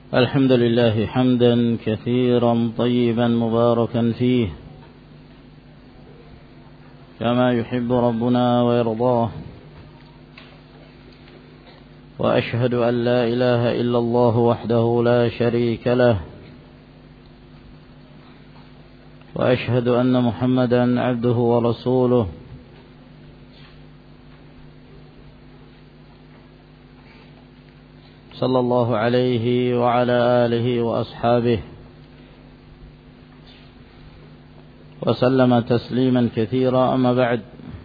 الحمد لله حمدا كثيرا طيبا مباركا فيه كما يحب ربنا ويرضاه، وأشهد أن لا إله إلا الله وحده لا شريك له، وأشهد أن محمدا عبده ورسوله صلى الله عليه وعلى آله وأصحابه وسلم تسليما كثيرا. أما بعد،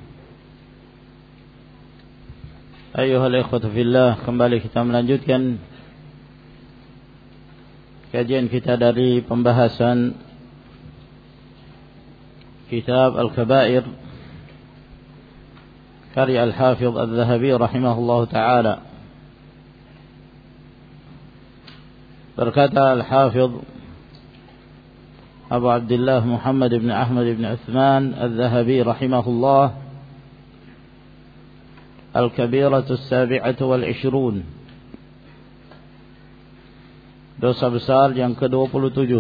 أيها الإخوة في الله, kembali kita melanjutkan kajian kita dari pembahasan kitab Al-Kabair karya Al-Hafidh Al-Dhahabi rahimahullahu ta'ala. Berkata Al-Hafidh Abu Abdullah Muhammad ibn Ahmad ibn Uthman Al-Dhahabi rahimahullah, Al-Kabiratu As-Sabi'atu wal-Ishrun, dosa besar yang ke-27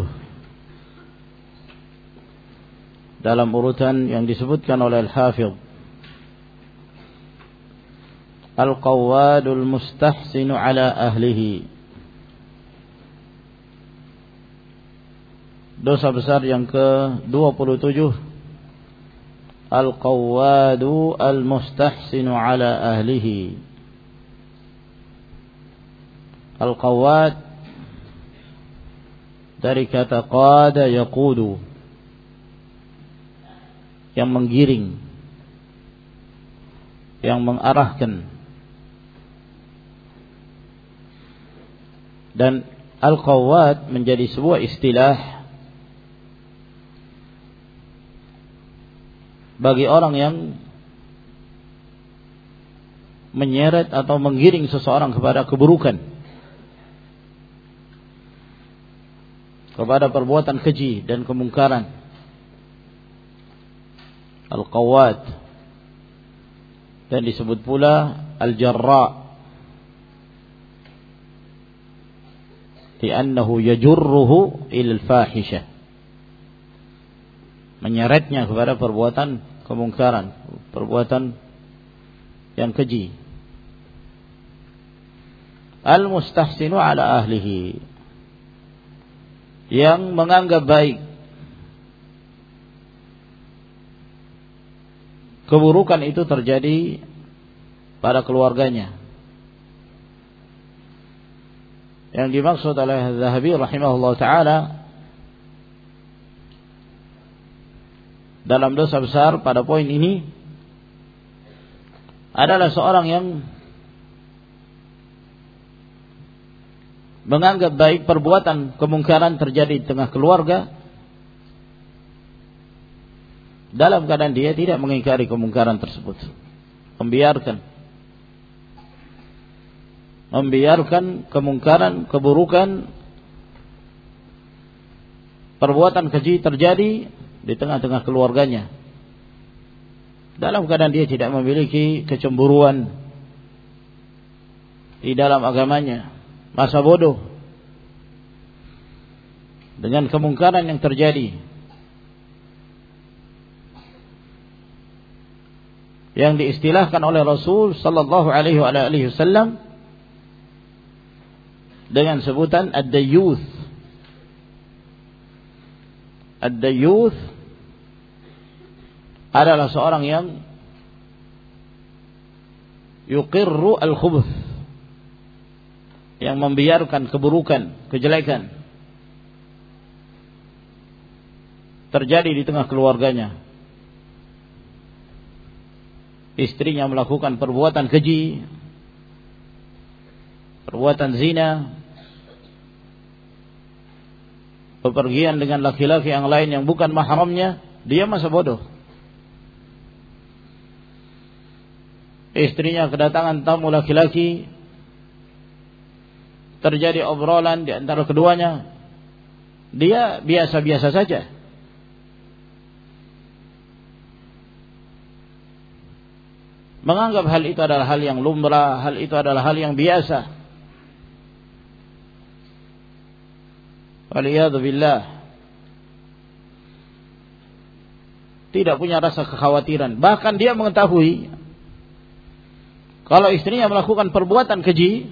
dalam urutan yang disebutkan oleh Al-Hafidh. Al-Qawwadul Mustahsinu ala ahlihi, dosa besar yang ke-27, Al-Qawwadu Al-Mustahsinu ala ahlihi. Al-Qawwad dari kata qada yaqudu, yang menggiring, yang mengarahkan. Dan Al-Qawwad menjadi sebuah istilah bagi orang yang menyeret atau menggiring seseorang kepada keburukan, kepada perbuatan keji dan kemungkaran. Al-Qawwad, dan disebut pula Al-Jarra, li'annahu yajurruhu ilal fahisha, menyeretnya kepada perbuatan kemungkaran, perbuatan yang keji. Al-Mustahsinu ala ahlihi, yang menganggap baik keburukan itu terjadi pada keluarganya. Yang dimaksud oleh Zahabi rahimahullah ta'ala dalam dosa besar pada poin ini adalah seorang yang menganggap baik perbuatan kemungkaran terjadi di tengah keluarga, dalam keadaan dia tidak mengingkari kemungkaran tersebut, membiarkan kemungkaran, keburukan, perbuatan keji terjadi di tengah-tengah keluarganya, dalam keadaan dia tidak memiliki kecemburuan di dalam agamanya, masa bodoh dengan kemungkaran yang terjadi, yang diistilahkan oleh Rasul sallallahu alaihi wasallam dengan sebutan ad-dayyuth. Ad-dayyuth adalah seorang yang yuqirru al-khubuth, yang membiarkan keburukan, kejelekan terjadi di tengah keluarganya. Istrinya melakukan perbuatan keji, perbuatan zina, bepergian dengan laki-laki yang lain yang bukan mahramnya, dia masa bodoh. Istrinya kedatangan tamu laki-laki, terjadi obrolan di antara keduanya, dia biasa-biasa saja. Menganggap hal itu adalah hal yang lumrah, hal itu adalah hal yang biasa. waliyadu billah, tidak punya rasa kekhawatiran. Bahkan dia mengetahui kalau istrinya melakukan perbuatan keji,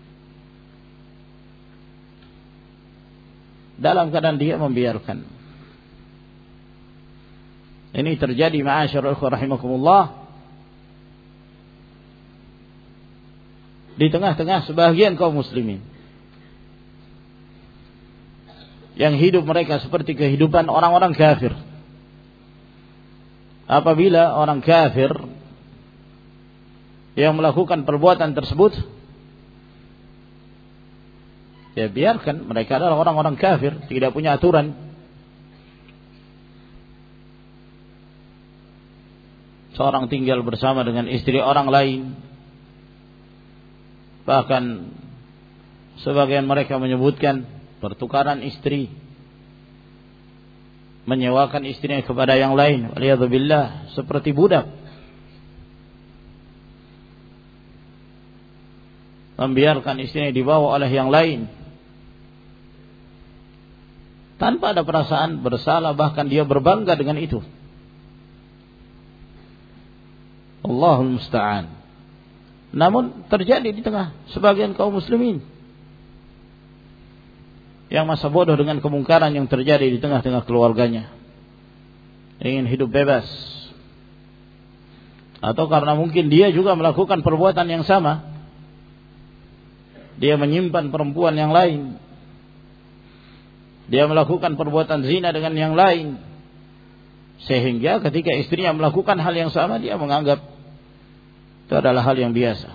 dalam keadaan dia membiarkan. Ini terjadi ma'asyarul ikhwah rahimakumullah di tengah-tengah sebagian kaum muslimin yang hidup mereka seperti kehidupan orang-orang kafir. Apabila orang kafir yang melakukan perbuatan tersebut, ya biarkan, mereka adalah orang-orang kafir, tidak punya aturan. Seorang tinggal bersama dengan istri orang lain, bahkan sebagian mereka menyebutkan pertukaran istri, menyewakan istrinya kepada yang lain, waliyadzubillah, seperti budak, membiarkan istrinya dibawa oleh yang lain tanpa ada perasaan bersalah, bahkan dia berbangga dengan itu. Allahul musta'an. Namun terjadi di tengah sebagian kaum muslimin yang masa bodoh dengan kemungkaran yang terjadi di tengah-tengah keluarganya, ingin hidup bebas, atau karena mungkin dia juga melakukan perbuatan yang sama, dia menyimpan perempuan yang lain, dia melakukan perbuatan zina dengan yang lain, sehingga ketika istrinya melakukan hal yang sama, dia menganggap itu adalah hal yang biasa.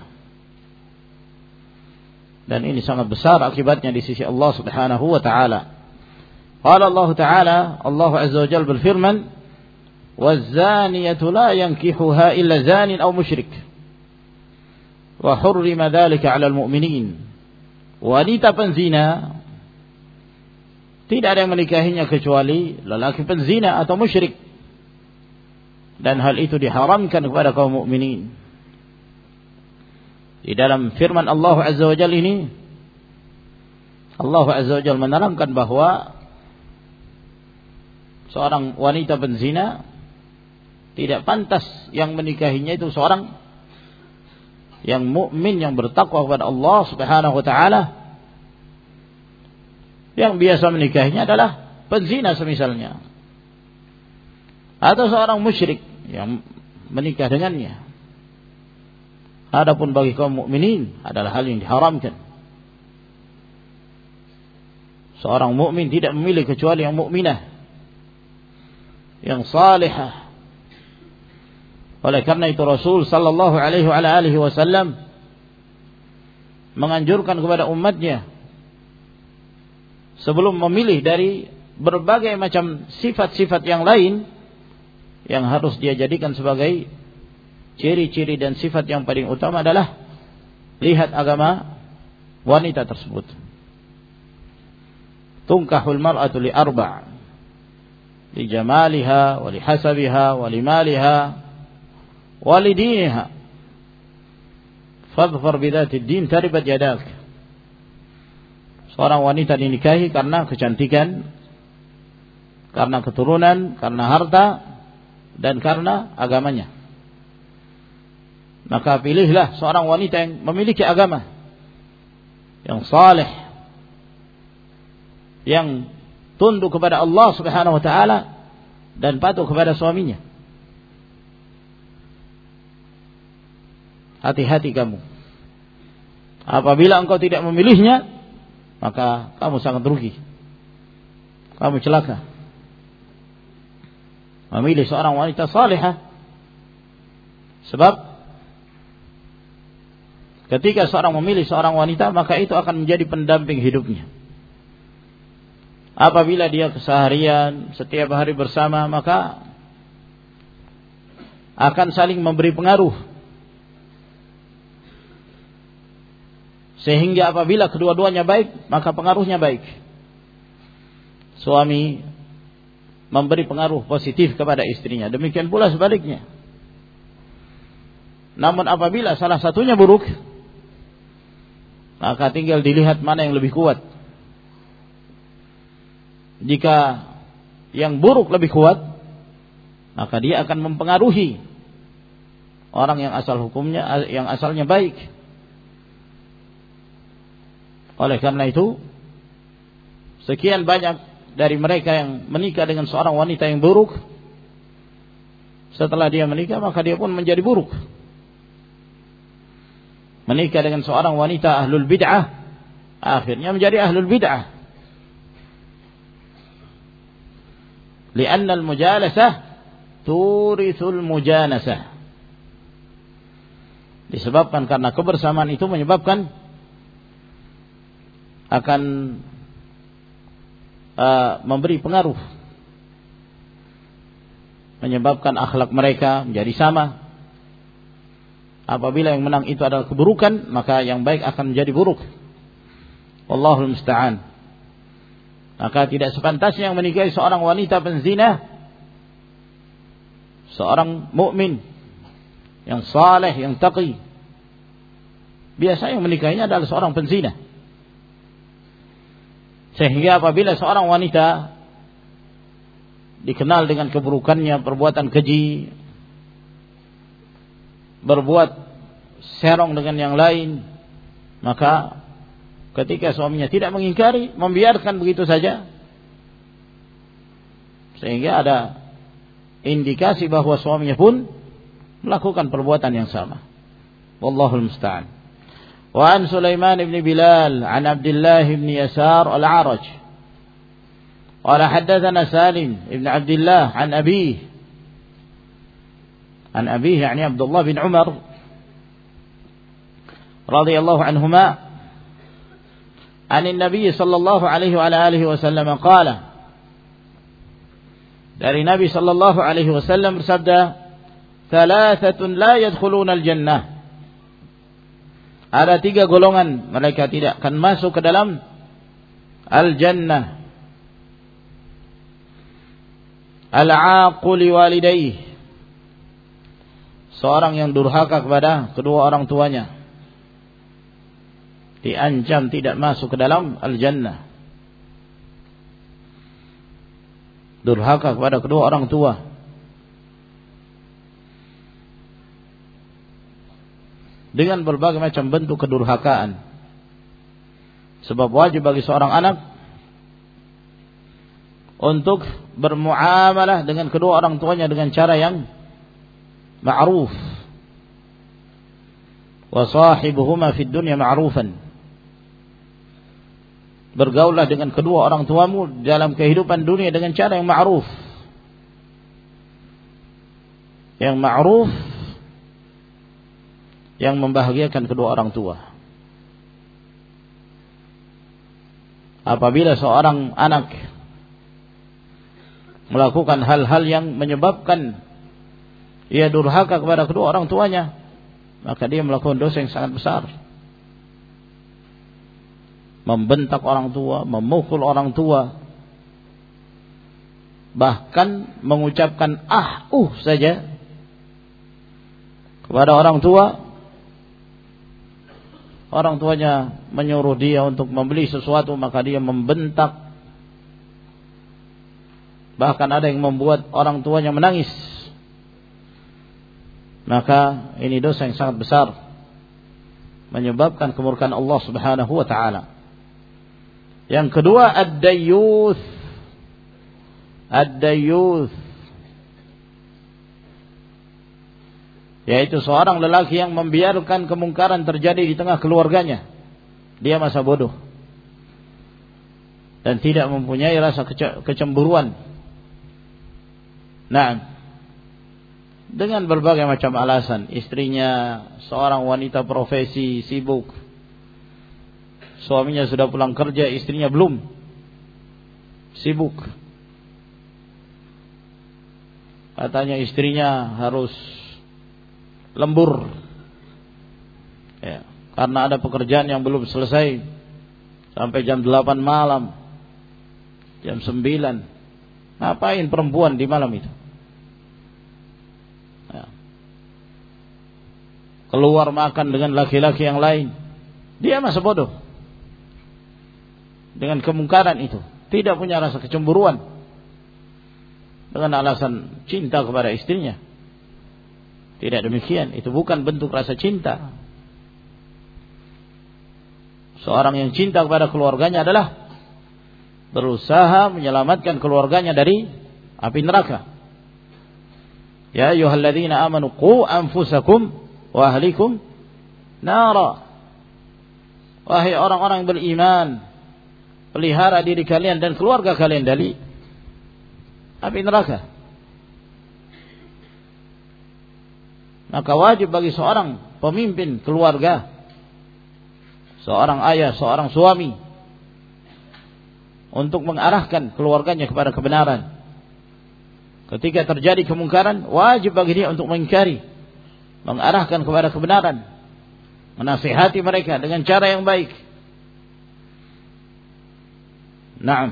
Dan ini sangat besar akibatnya di sisi Allah Subhanahu wa taala. Qala Allah taala, Allah azza wa jalla berfirman, "Waz-zaniyatu la yankihuha illa zanin aw musyrik. Wa hurrima dzalika 'alal mu'minin." Wanita penzina tidak ada yang menikahinya kecuali lelaki penzina atau musyrik, dan hal itu diharamkan kepada kaum mukminin. Di dalam firman Allah Azza wa Jalla ini, Allah Azza wa Jalla menerangkan bahwa seorang wanita penzina tidak pantas yang menikahinya itu seorang yang mukmin, yang bertakwa kepada Allah Subhanahu wa taala. Yang biasa menikahinya adalah penzina semisalnya, atau seorang musyrik yang menikah dengannya. Adapun bagi kaum mukminin adalah hal yang diharamkan. Seorang mukmin tidak memilih kecuali yang mukminah, yang salihah. Oleh karena itu Rasul sallallahu alaihi wasallam menganjurkan kepada umatnya sebelum memilih dari berbagai macam sifat-sifat yang lain yang harus dia jadikan sebagai ciri-ciri dan sifat yang paling utama adalah lihat agama wanita tersebut. Tunkahul mar'atu li arba', li jamaliha wa li hasabiha wa li maliha wa li diniha. Fadhfar bidzatid din taribat yadak. Seorang wanita dinikahi karena kecantikan, karena keturunan, karena harta, dan karena agamanya. Maka pilihlah seorang wanita yang memiliki agama, yang saleh, yang tunduk kepada Allah Subhanahu wa taala dan patuh kepada suaminya. Hati-hati kamu. Apabila engkau tidak memilihnya, maka kamu sangat rugi. Kamu celaka. Memilih seorang wanita salihah. Sebab ketika seorang memilih seorang wanita, maka itu akan menjadi pendamping hidupnya. Apabila dia keseharian setiap hari bersama, maka akan saling memberi pengaruh. Sehingga apabila kedua-duanya baik, maka pengaruhnya baik. Suami memberi pengaruh positif kepada istrinya, demikian pula sebaliknya. Namun apabila salah satunya buruk, maka tinggal dilihat mana yang lebih kuat. jika yang buruk lebih kuat, maka dia akan mempengaruhi orang yang asalnya baik. Oleh karena itu, sekian banyak dari mereka yang menikah dengan seorang wanita yang buruk, setelah dia menikah maka dia pun menjadi buruk. Menikah dengan seorang wanita ahlul bid'ah, akhirnya menjadi ahlul bid'ah. Lianna al-mujalasah turithul mujanasah. Disebabkan karena kebersamaan itu menyebabkan akan memberi pengaruh, menyebabkan akhlak mereka menjadi sama. Apabila yang menang itu adalah keburukan, maka yang baik akan menjadi buruk. Wallahul musta'an. Maka tidak sepantasnya yang menikahi seorang wanita penzina seorang mukmin yang saleh, yang taqi. Biasa yang menikahinya adalah seorang penzina. Sehingga apabila seorang wanita dikenal dengan keburukannya, perbuatan keji, berbuat serong dengan yang lain, maka ketika suaminya tidak mengingkari, membiarkan begitu saja, sehingga ada indikasi bahwa suaminya pun melakukan perbuatan yang sama. Wallahul musta'an. Wa an Sulaiman ibn Bilal an Abdullah ibn Yasar al-A'raj qala haddatsana Salim ibn Abdullah an abihi yani Abdullah bin Umar radhiyallahu anhuma an Nabi sallallahu alaihi wa alihi wasallam qala, dari Nabi sallallahu alaihi wasallam bersabda, thalathatun la yadkhuluna al-jannah. Ada 3 golongan mereka tidak akan masuk ke dalam al-jannah. Al-'aqu li walidayhi, seorang yang durhaka kepada kedua orang tuanya, diancam tidak masuk ke dalam al-jannah. Durhaka kepada kedua orang tua. Dengan berbagai macam bentuk kedurhakaan. Sebab wajib bagi seorang anak untuk bermuamalah dengan kedua orang tuanya dengan cara yang ma'ruf. Wa sahibuhuma fid dunya ma'rufan. Bergaullah dengan kedua orang tuamu dalam kehidupan dunia dengan cara yang ma'ruf. Yang ma'ruf, yang membahagiakan kedua orang tua. Apabila seorang anak melakukan hal-hal yang menyebabkan ia durhaka kepada kedua orang tuanya, maka dia melakukan dosa yang sangat besar. Membentak orang tua, memukul orang tua, bahkan mengucapkan saja kepada orang tua. Orang tuanya menyuruh dia untuk membeli sesuatu, maka dia membentak. Bahkan ada yang membuat orang tuanya menangis. Maka ini dosa yang sangat besar, menyebabkan kemurkaan Allah Subhanahu wa taala. Yang kedua, ad-dayyuth. Ad-dayyuth, yaitu seorang lelaki yang membiarkan kemungkaran terjadi di tengah keluarganya. Dia masa bodoh dan tidak mempunyai rasa kecemburuan. Nah, dengan berbagai macam alasan, istrinya seorang wanita profesi sibuk, suaminya sudah pulang kerja, istrinya belum, sibuk. Katanya istrinya harus lembur, ya, karena ada pekerjaan yang belum selesai sampai jam 8 malam, jam 9. Ngapain perempuan di malam itu? Ya. Keluar makan dengan laki-laki yang lain. Dia masa bodoh dengan kemungkaran itu. tidak punya rasa kecemburuan dengan alasan cinta kepada istrinya. Tidak demikian, itu bukan bentuk rasa cinta. Seorang yang cinta kepada keluarganya adalah berusaha menyelamatkan keluarganya dari api neraka. Ya ayyuhalladzina amanu qu anfusakum wa ahlikum nara. Wahai orang-orang yang beriman, pelihara diri kalian dan keluarga kalian dari api neraka. Maka wajib bagi seorang pemimpin keluarga, seorang ayah, seorang suami, untuk mengarahkan keluarganya kepada kebenaran. Ketika terjadi kemungkaran, wajib bagi dia untuk mengingkari, mengarahkan kepada kebenaran, menasihati mereka dengan cara yang baik. Naam.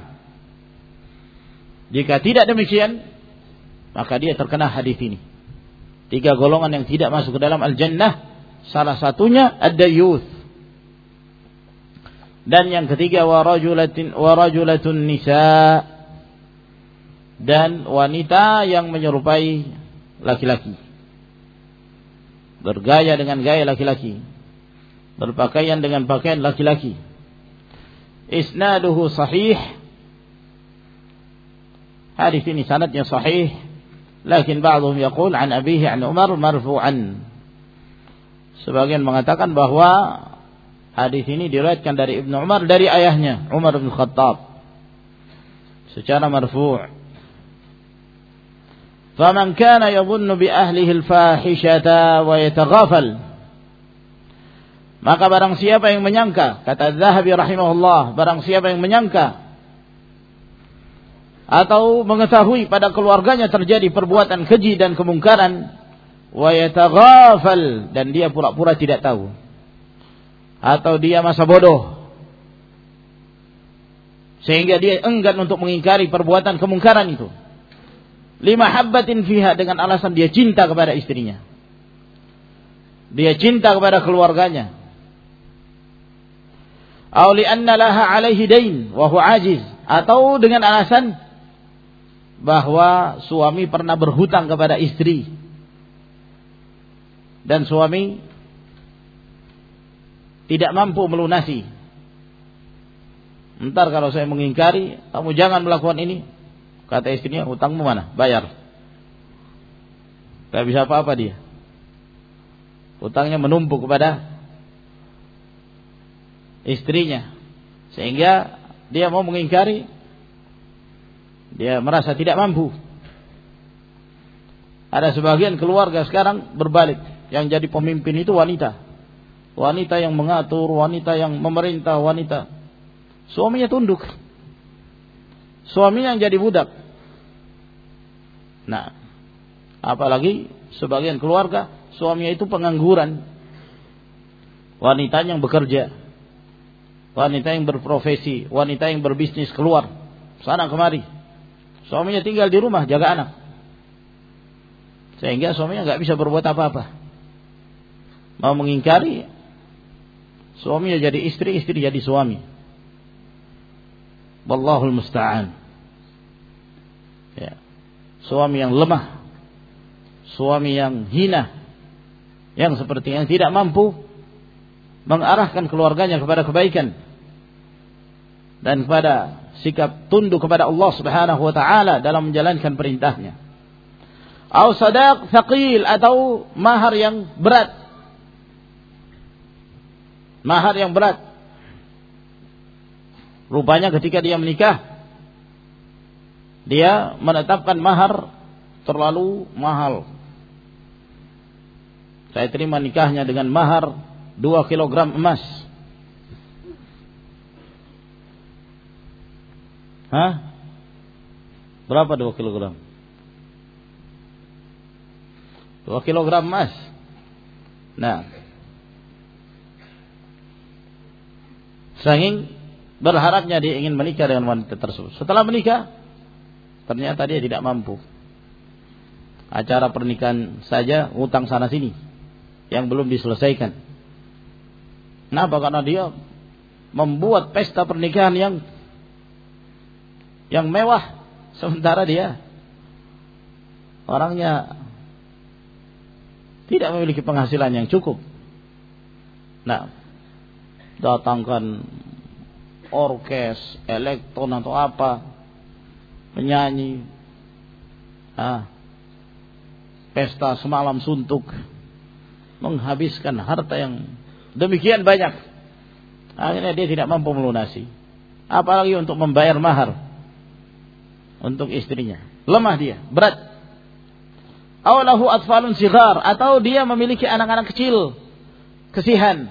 Jika tidak demikian, maka dia terkena hadis ini. 3 golongan yang tidak masuk ke dalam al-jannah, salah satunya ad-dayyuth. Dan yang ketiga warajulatun nisa, dan wanita yang menyerupai laki-laki, bergaya dengan gaya laki-laki, berpakaian dengan pakaian laki-laki. Isnaduhu sahih, hadis ini sanadnya sahih, lakin ba'dhum yaqul an abihi an Umar marfu'an. Sebagian mengatakan bahwa hadis ini diriwayatkan dari Ibnu Umar dari ayahnya Umar bin Khattab secara marfu'. Faman kana yadhunnu bi ahlihi al-fahishata wa yataghafal, maka barang siapa yang menyangka, kata Zahabi rahimahullah, barang siapa yang menyangka atau mengetahui pada keluarganya terjadi perbuatan keji dan kemungkaran, wa yataghafal, dan dia pura-pura tidak tahu, atau dia masa bodoh sehingga dia enggan untuk mengingkari perbuatan kemungkaran itu, limahabbatin fiha, dengan alasan dia cinta kepada istrinya, dia cinta kepada keluarganya, aw li'anna laha 'alaihi dain wa huwa 'ajiz, atau dengan alasan bahwa suami pernah berhutang kepada istri dan suami tidak mampu melunasi. Entar kalau saya mengingkari, kamu jangan melakukan ini, kata istrinya, hutangmu mana? Bayar. Tidak bisa apa-apa dia. Hutangnya menumpuk kepada istrinya, sehingga dia mau mengingkari, dia merasa tidak mampu. Ada sebagian keluarga sekarang berbalik, yang jadi pemimpin itu wanita, wanita yang mengatur, wanita yang memerintah, wanita. Suaminya tunduk, suaminya yang jadi budak. Nah, apalagi sebagian keluarga suaminya itu pengangguran, wanita yang bekerja, wanita yang berprofesi, wanita yang berbisnis, keluar sana kemari, suaminya tinggal di rumah jaga anak, sehingga suaminya nggak bisa berbuat apa-apa. Mau mengingkari, suaminya jadi istri, istri jadi suami. Wallahul musta'an. Ya. Suami yang lemah, suami yang hina, yang seperti yang tidak mampu mengarahkan keluarganya kepada kebaikan dan kepada sikap tunduk kepada Allah Subhanahu wa taala dalam menjalankan perintahnya. Atau sadaq thaqil, atau mahar yang berat. Mahar yang berat. Rupanya ketika dia menikah, dia menetapkan mahar terlalu mahal. Saya terima nikahnya dengan mahar 2 kilogram emas. Hah? Berapa 2 kilogram? 2 kilogram emas. Nah, saking berharapnya dia ingin menikah dengan wanita tersebut. Setelah menikah, ternyata dia tidak mampu. Acara pernikahan saja utang sana sini yang belum diselesaikan. Kenapa? Karena dia membuat pesta pernikahan yang yang mewah, sementara dia orangnya tidak memiliki penghasilan yang cukup. Nah, datangkan orkes, elektron atau apa, penyanyi, pesta semalam suntuk, menghabiskan harta yang demikian banyak. Akhirnya dia tidak mampu melunasi, apalagi untuk membayar mahar untuk istrinya. Lemah dia, berat. Awalahu atfalun sighar, atau dia memiliki anak-anak kecil, kesihan.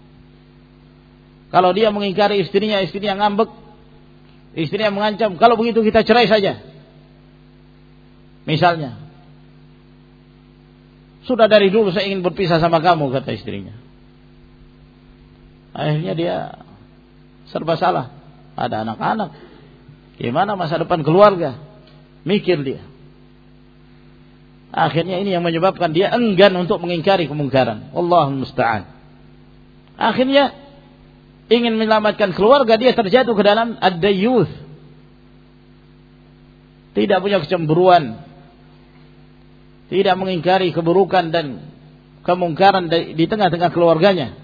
Kalau dia mengingkari istrinya ngambek, istrinya mengancam, kalau begitu kita cerai saja. Misalnya, sudah dari dulu saya ingin berpisah sama kamu, kata istrinya. Akhirnya dia serba salah. Ada anak-anak, gimana masa depan keluarga? Mikir dia. Akhirnya ini yang menyebabkan dia enggan untuk mengingkari kemungkaran. Allahul musta'an. Akhirnya ingin menyelamatkan keluarga, dia terjatuh ke dalam ad-dayyuth. Tidak punya kecemburuan, tidak mengingkari keburukan dan kemungkaran di tengah-tengah keluarganya.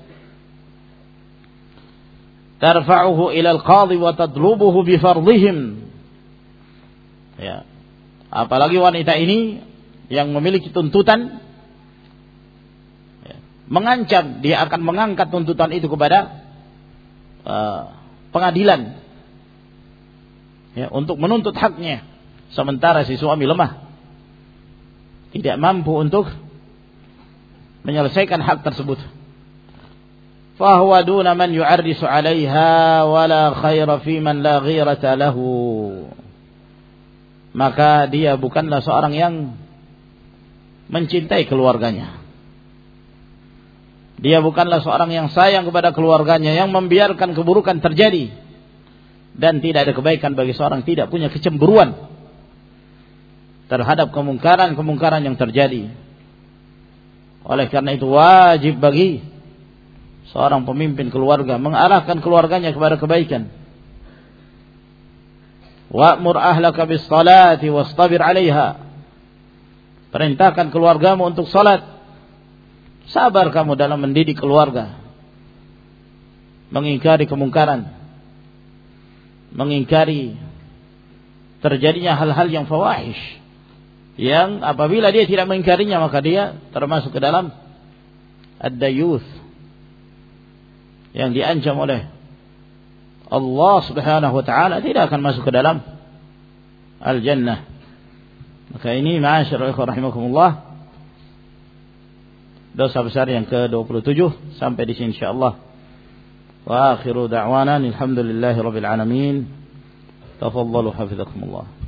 Tarfa'uhu ila al-qadhi wa tadlubuhu bi fardhihim. Ya. Apalagi wanita ini yang memiliki tuntutan, ya, mengancam dia akan mengangkat tuntutan itu kepada pengadilan, ya, untuk menuntut haknya, sementara si suami lemah, tidak mampu untuk menyelesaikan hak tersebut. Fahuwa duna man yu'arrisu 'alaiha wala khaira fi man la ghirata lahu. Maka dia bukanlah seorang yang mencintai keluarganya. Dia bukanlah seorang yang sayang kepada keluarganya, yang membiarkan keburukan terjadi, dan tidak ada kebaikan bagi seorang tidak punya kecemburuan terhadap kemungkaran yang terjadi. Oleh karena itu wajib bagi seorang pemimpin keluarga mengarahkan keluarganya kepada kebaikan. Wa'mur ahlaka bis salati wastabir 'alaiha. Perintahkan keluargamu untuk salat. Sabar kamu dalam mendidik keluarga, mengingkari kemungkaran, mengingkari terjadinya hal-hal yang fawahish, yang apabila dia tidak mengingkarinya maka dia termasuk ke dalam ad-dayyuth, yang diancam oleh Allah Subhanahu wa ta'ala, tidak akan masuk ke dalam al-jannah. Maka ini ma'asyiral ikhwah rahimakumullah, dosa besar yang ke-27. Sampai di sini insyaallah. Wa akhiru da'wana alhamdulillahi rabbil alamin. Tafadhalu hafizakumullah.